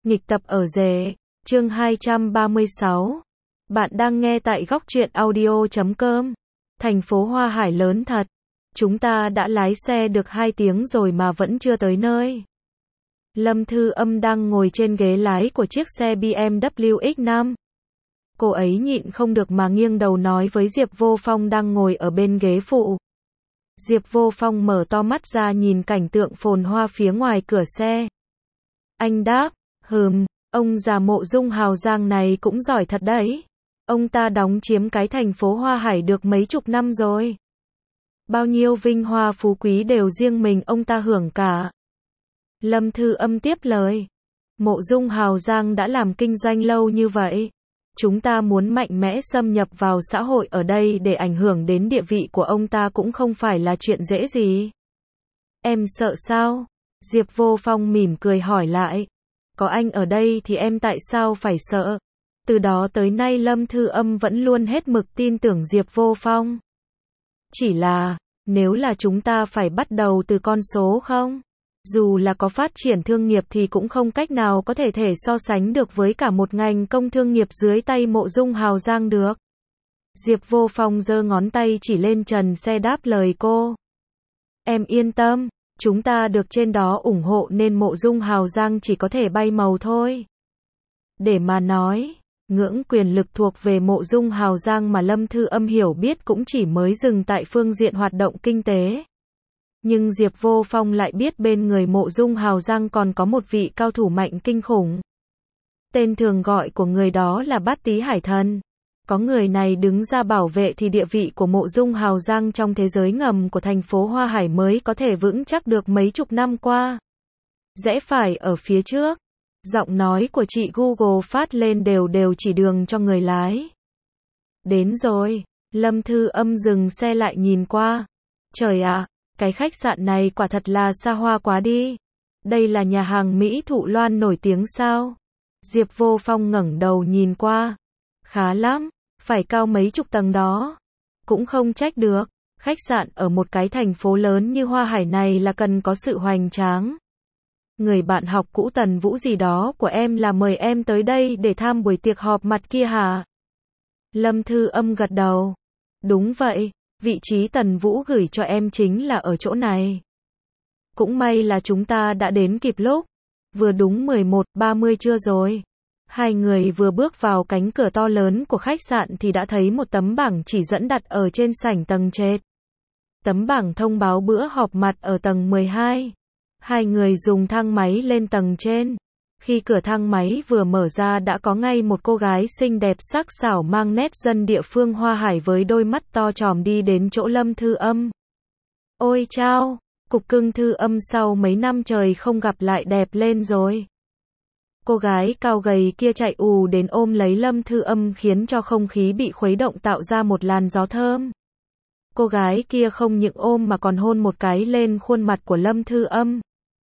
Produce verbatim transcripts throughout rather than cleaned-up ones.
Nghịch tập ở rể, chương hai trăm ba mươi sáu. Bạn đang nghe tại góc truyện audio chấm com. Thành phố Hoa Hải lớn thật. Chúng ta đã lái xe được hai tiếng rồi mà vẫn chưa tới nơi. Lâm Thư Âm đang ngồi trên ghế lái của chiếc xe bê em vê X năm. Cô ấy nhịn không được mà nghiêng đầu nói với Diệp Vô Phong đang ngồi ở bên ghế phụ. Diệp Vô Phong mở to mắt ra nhìn cảnh tượng phồn hoa phía ngoài cửa xe. Anh đáp, hừm, ông già Mộ Dung Hào Giang này cũng giỏi thật đấy. Ông ta đóng chiếm cái thành phố Hoa Hải được mấy chục năm rồi. Bao nhiêu vinh hoa phú quý đều riêng mình ông ta hưởng cả. Lâm Thư Âm tiếp lời. Mộ Dung Hào Giang đã làm kinh doanh lâu như vậy. Chúng ta muốn mạnh mẽ xâm nhập vào xã hội ở đây để ảnh hưởng đến địa vị của ông ta cũng không phải là chuyện dễ gì. Em sợ sao? Diệp Vô Phong mỉm cười hỏi lại. Có anh ở đây thì em tại sao phải sợ? Từ đó tới nay Lâm Thư Âm vẫn luôn hết mực tin tưởng Diệp Vô Phong. Chỉ là, nếu là chúng ta phải bắt đầu từ con số không? Dù là có phát triển thương nghiệp thì cũng không cách nào có thể thể so sánh được với cả một ngành công thương nghiệp dưới tay Mộ Dung Hào Giang được. Diệp Vô Phong giơ ngón tay chỉ lên trần xe đáp lời cô. Em yên tâm, chúng ta được trên đó ủng hộ nên Mộ Dung Hào Giang chỉ có thể bay màu thôi. Để mà nói, ngưỡng quyền lực thuộc về Mộ Dung Hào Giang mà Lâm Thư Âm hiểu biết cũng chỉ mới dừng tại phương diện hoạt động kinh tế. Nhưng Diệp Vô Phong lại biết bên người Mộ Dung Hào Giang còn có một vị cao thủ mạnh kinh khủng. Tên thường gọi của người đó là Bát Tý Hải Thần. Có người này đứng ra bảo vệ thì địa vị của Mộ Dung Hào Giang trong thế giới ngầm của thành phố Hoa Hải mới có thể vững chắc được mấy chục năm qua. Rẽ phải ở phía trước. Giọng nói của chị Google phát lên đều đều chỉ đường cho người lái. Đến rồi. Lâm Thư Âm dừng xe lại nhìn qua. Trời ạ, cái khách sạn này quả thật là xa hoa quá đi. Đây là nhà hàng Mỹ Thụ Loan nổi tiếng sao? Diệp Vô Phong ngẩng đầu nhìn qua. Khá lắm, phải cao mấy chục tầng đó. Cũng không trách được, khách sạn ở một cái thành phố lớn như Hoa Hải này là cần có sự hoành tráng. Người bạn học cũ Tần Vũ gì đó của em là mời em tới đây để tham buổi tiệc họp mặt kia hả? Lâm Thư Âm gật đầu. Đúng vậy, vị trí Tần Vũ gửi cho em chính là ở chỗ này. Cũng may là chúng ta đã đến kịp lúc. Vừa đúng mười một ba mươi trưa rồi. Hai người vừa bước vào cánh cửa to lớn của khách sạn thì đã thấy một tấm bảng chỉ dẫn đặt ở trên sảnh tầng trệt. Tấm bảng thông báo bữa họp mặt ở tầng mười hai. Hai người dùng thang máy lên tầng trên. Khi cửa thang máy vừa mở ra đã có ngay một cô gái xinh đẹp sắc sảo mang nét dân địa phương Hoa Hải với đôi mắt to tròn đi đến chỗ Lâm Thư Âm. Ôi chao, cục cưng Thư Âm sau mấy năm trời không gặp lại đẹp lên rồi. Cô gái cao gầy kia chạy ù đến ôm lấy Lâm Thư Âm khiến cho không khí bị khuấy động tạo ra một làn gió thơm. Cô gái kia không những ôm mà còn hôn một cái lên khuôn mặt của Lâm Thư Âm.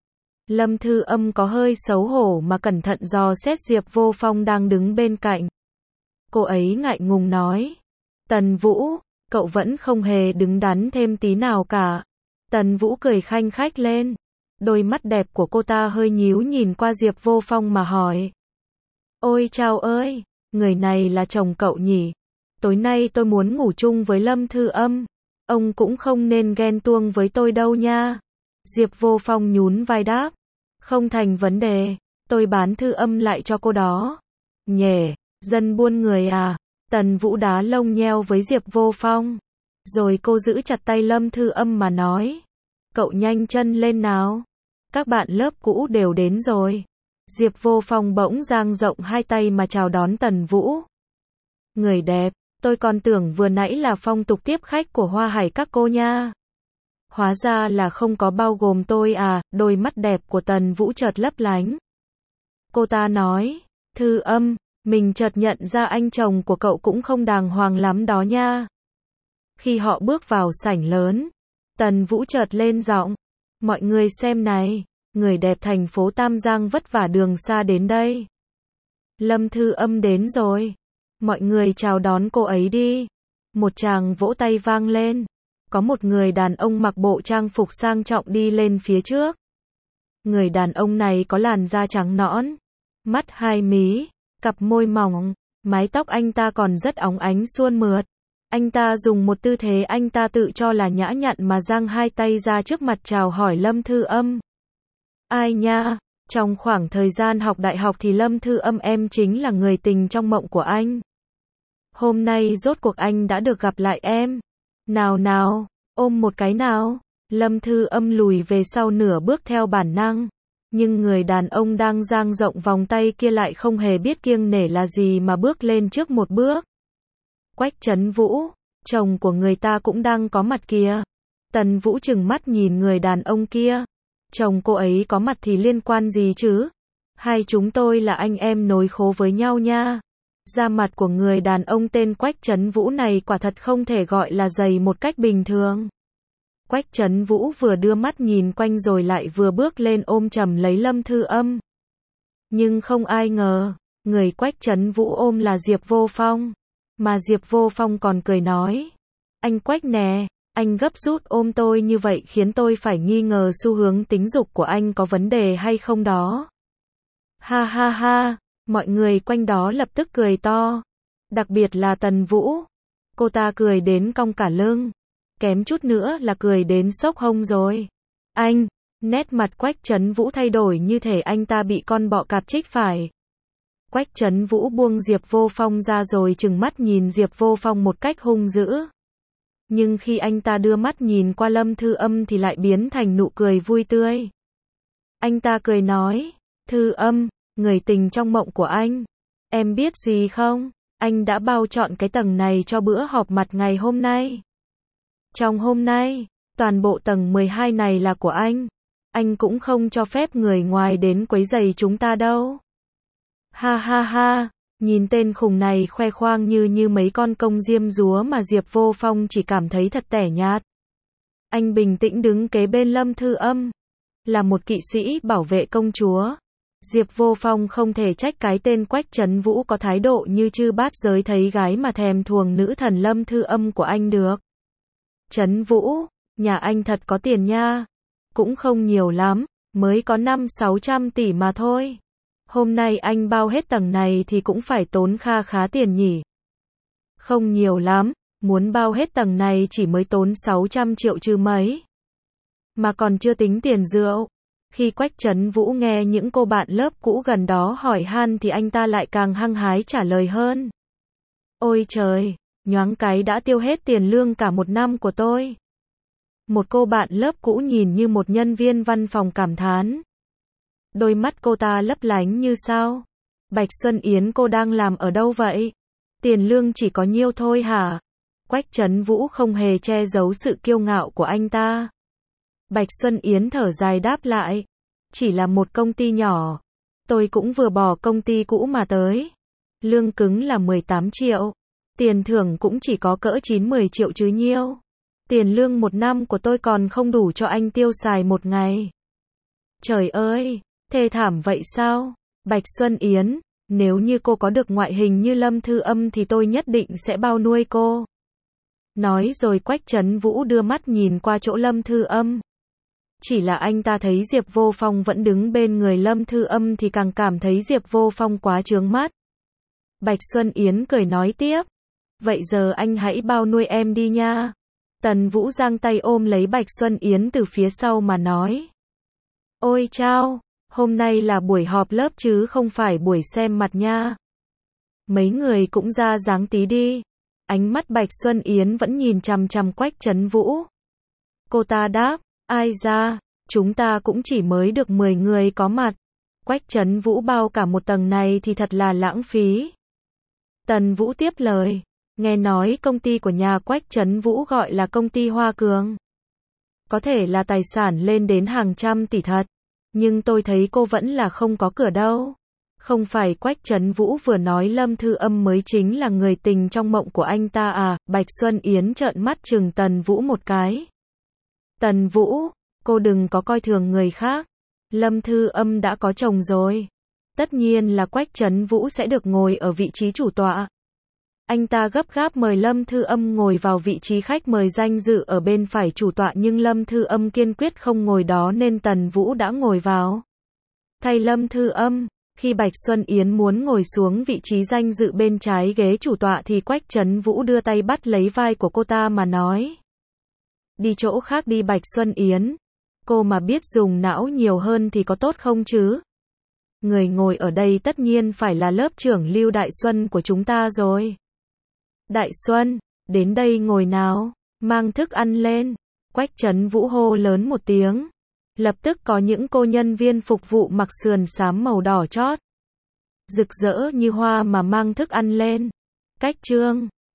Lâm Thư Âm có hơi xấu hổ mà cẩn thận dò xét Diệp Vô Phong đang đứng bên cạnh. Cô ấy ngại ngùng nói. Tần Vũ, cậu vẫn không hề đứng đắn thêm tí nào cả. Tần Vũ cười khanh khách lên. Đôi mắt đẹp của cô ta hơi nhíu nhìn qua Diệp Vô Phong mà hỏi. Ôi chao ơi, người này là chồng cậu nhỉ? Tối nay tôi muốn ngủ chung với Lâm Thư Âm. Ông cũng không nên ghen tuông với tôi đâu nha. Diệp Vô Phong nhún vai đáp. Không thành vấn đề, tôi bán Thư Âm lại cho cô đó. Nhè, dân buôn người à? Tần Vũ đá lông nheo với Diệp Vô Phong. Rồi cô giữ chặt tay Lâm Thư Âm mà nói. Cậu nhanh chân lên nào. Các bạn lớp cũ đều đến rồi. Diệp Vô Phong bỗng dang rộng hai tay mà chào đón Tần Vũ. Người đẹp, tôi còn tưởng vừa nãy là phong tục tiếp khách của Hoa Hải các cô nha. Hóa ra là không có bao gồm tôi à, đôi mắt đẹp của Tần Vũ chợt lấp lánh. Cô ta nói, Thư Âm, mình chợt nhận ra anh chồng của cậu cũng không đàng hoàng lắm đó nha. Khi họ bước vào sảnh lớn, Tần Vũ chợt lên giọng, mọi người xem này, người đẹp thành phố Tam Giang vất vả đường xa đến đây. Lâm Thư Âm đến rồi, mọi người chào đón cô ấy đi. Một tràng vỗ tay vang lên. Có một người đàn ông mặc bộ trang phục sang trọng đi lên phía trước. Người đàn ông này có làn da trắng nõn, mắt hai mí, cặp môi mỏng, mái tóc anh ta còn rất óng ánh suôn mượt. Anh ta dùng một tư thế anh ta tự cho là nhã nhặn mà giang hai tay ra trước mặt chào hỏi Lâm Thư Âm. Ai nha, trong khoảng thời gian học đại học thì Lâm Thư Âm em chính là người tình trong mộng của anh. Hôm nay rốt cuộc anh đã được gặp lại em. Nào nào, ôm một cái nào. Lâm Thư Âm lùi về sau nửa bước theo bản năng. Nhưng người đàn ông đang dang rộng vòng tay kia lại không hề biết kiêng nể là gì mà bước lên trước một bước. Quách Trấn Vũ, chồng của người ta cũng đang có mặt kìa. Tần Vũ trừng mắt nhìn người đàn ông kia. Chồng cô ấy có mặt thì liên quan gì chứ? Hai chúng tôi là anh em nối khố với nhau nha. Da mặt của người đàn ông tên Quách Trấn Vũ này quả thật không thể gọi là dày một cách bình thường. Quách Trấn Vũ vừa đưa mắt nhìn quanh rồi lại vừa bước lên ôm chầm lấy Lâm Thư Âm. Nhưng không ai ngờ, người Quách Trấn Vũ ôm là Diệp Vô Phong. Mà Diệp Vô Phong còn cười nói, anh Quách nè, anh gấp rút ôm tôi như vậy khiến tôi phải nghi ngờ xu hướng tính dục của anh có vấn đề hay không đó. Ha ha ha, mọi người quanh đó lập tức cười to. Đặc biệt là Tần Vũ. Cô ta cười đến cong cả lưng. Kém chút nữa là cười đến xốc hông rồi. Anh, nét mặt Quách Trấn Vũ thay đổi như thể anh ta bị con bọ cạp chích phải. Quách Trấn Vũ buông Diệp Vô Phong ra rồi trừng mắt nhìn Diệp Vô Phong một cách hung dữ. Nhưng khi anh ta đưa mắt nhìn qua Lâm Thư Âm thì lại biến thành nụ cười vui tươi. Anh ta cười nói, Thư Âm, người tình trong mộng của anh. Em biết gì không? Anh đã bao trọn cái tầng này cho bữa họp mặt ngày hôm nay. Trong hôm nay, toàn bộ tầng mười hai này là của anh. Anh cũng không cho phép người ngoài đến quấy rầy chúng ta đâu. Ha ha ha, nhìn tên khùng này khoe khoang như như mấy con công diêm dúa mà Diệp Vô Phong chỉ cảm thấy thật tẻ nhạt. Anh bình tĩnh đứng kế bên Lâm Thư Âm. Là một kỵ sĩ bảo vệ công chúa. Diệp Vô Phong không thể trách cái tên Quách Trấn Vũ có thái độ như chư bát giới thấy gái mà thèm thuồng nữ thần Lâm Thư Âm của anh được. Trấn Vũ, nhà anh thật có tiền nha. Cũng không nhiều lắm, mới có năm sáu trăm tỷ mà thôi. Hôm nay anh bao hết tầng này thì cũng phải tốn kha khá tiền nhỉ. Không nhiều lắm, muốn bao hết tầng này chỉ mới tốn sáu trăm triệu chứ mấy. Mà còn chưa tính tiền rượu. Khi Quách Trấn Vũ nghe những cô bạn lớp cũ gần đó hỏi han thì anh ta lại càng hăng hái trả lời hơn. Ôi trời, nhoáng cái đã tiêu hết tiền lương cả một năm của tôi. Một cô bạn lớp cũ nhìn như một nhân viên văn phòng cảm thán. Đôi mắt cô ta lấp lánh như sao. Bạch Xuân Yến cô đang làm ở đâu vậy? Tiền lương chỉ có nhiêu thôi hả? Quách Trấn Vũ không hề che giấu sự kiêu ngạo của anh ta. Bạch Xuân Yến thở dài đáp lại. Chỉ là một công ty nhỏ. Tôi cũng vừa bỏ công ty cũ mà tới. Lương cứng là mười tám triệu. Tiền thưởng cũng chỉ có cỡ chín mười triệu chứ nhiêu. Tiền lương một năm của tôi còn không đủ cho anh tiêu xài một ngày. Trời ơi, thê thảm vậy sao? Bạch Xuân Yến, nếu như cô có được ngoại hình như Lâm Thư Âm thì tôi nhất định sẽ bao nuôi cô. Nói rồi Quách Trấn Vũ đưa mắt nhìn qua chỗ Lâm Thư Âm. Chỉ là anh ta thấy Diệp Vô Phong vẫn đứng bên người Lâm Thư Âm thì càng cảm thấy Diệp Vô Phong quá chướng mắt. Bạch Xuân Yến cười nói tiếp. Vậy giờ anh hãy bao nuôi em đi nha. Tần Vũ giang tay ôm lấy Bạch Xuân Yến từ phía sau mà nói. Ôi chao, hôm nay là buổi họp lớp chứ không phải buổi xem mặt nha. Mấy người cũng ra dáng tí đi. Ánh mắt Bạch Xuân Yến vẫn nhìn chằm chằm Quách Trấn Vũ. Cô ta đáp, ai ra, chúng ta cũng chỉ mới được mười người có mặt. Quách Trấn Vũ bao cả một tầng này thì thật là lãng phí. Tần Vũ tiếp lời, nghe nói công ty của nhà Quách Trấn Vũ gọi là công ty Hoa Cường. Có thể là tài sản lên đến hàng trăm tỷ thật, nhưng tôi thấy cô vẫn là không có cửa đâu. Không phải Quách Trấn Vũ vừa nói Lâm Thư Âm mới chính là người tình trong mộng của anh ta à? Bạch Xuân Yến trợn mắt trừng Tần Vũ một cái. Tần Vũ, cô đừng có coi thường người khác. Lâm Thư Âm đã có chồng rồi. Tất nhiên là Quách Trấn Vũ sẽ được ngồi ở vị trí chủ tọa. Anh ta gấp gáp mời Lâm Thư Âm ngồi vào vị trí khách mời danh dự ở bên phải chủ tọa nhưng Lâm Thư Âm kiên quyết không ngồi đó nên Tần Vũ đã ngồi vào. Thay Lâm Thư Âm, Khi Bạch Xuân Yến muốn ngồi xuống vị trí danh dự bên trái ghế chủ tọa thì Quách Trấn Vũ đưa tay bắt lấy vai của cô ta mà nói. Đi chỗ khác đi Bạch Xuân Yến. Cô mà biết dùng não nhiều hơn thì có tốt không chứ? Người ngồi ở đây tất nhiên phải là lớp trưởng Lưu Đại Xuân của chúng ta rồi. Đại Xuân, đến đây ngồi nào, mang thức ăn lên. Quách Trấn Vũ hô lớn một tiếng. Lập tức có những cô nhân viên phục vụ mặc sườn xám màu đỏ chót, rực rỡ như hoa mà mang thức ăn lên. Cách Trương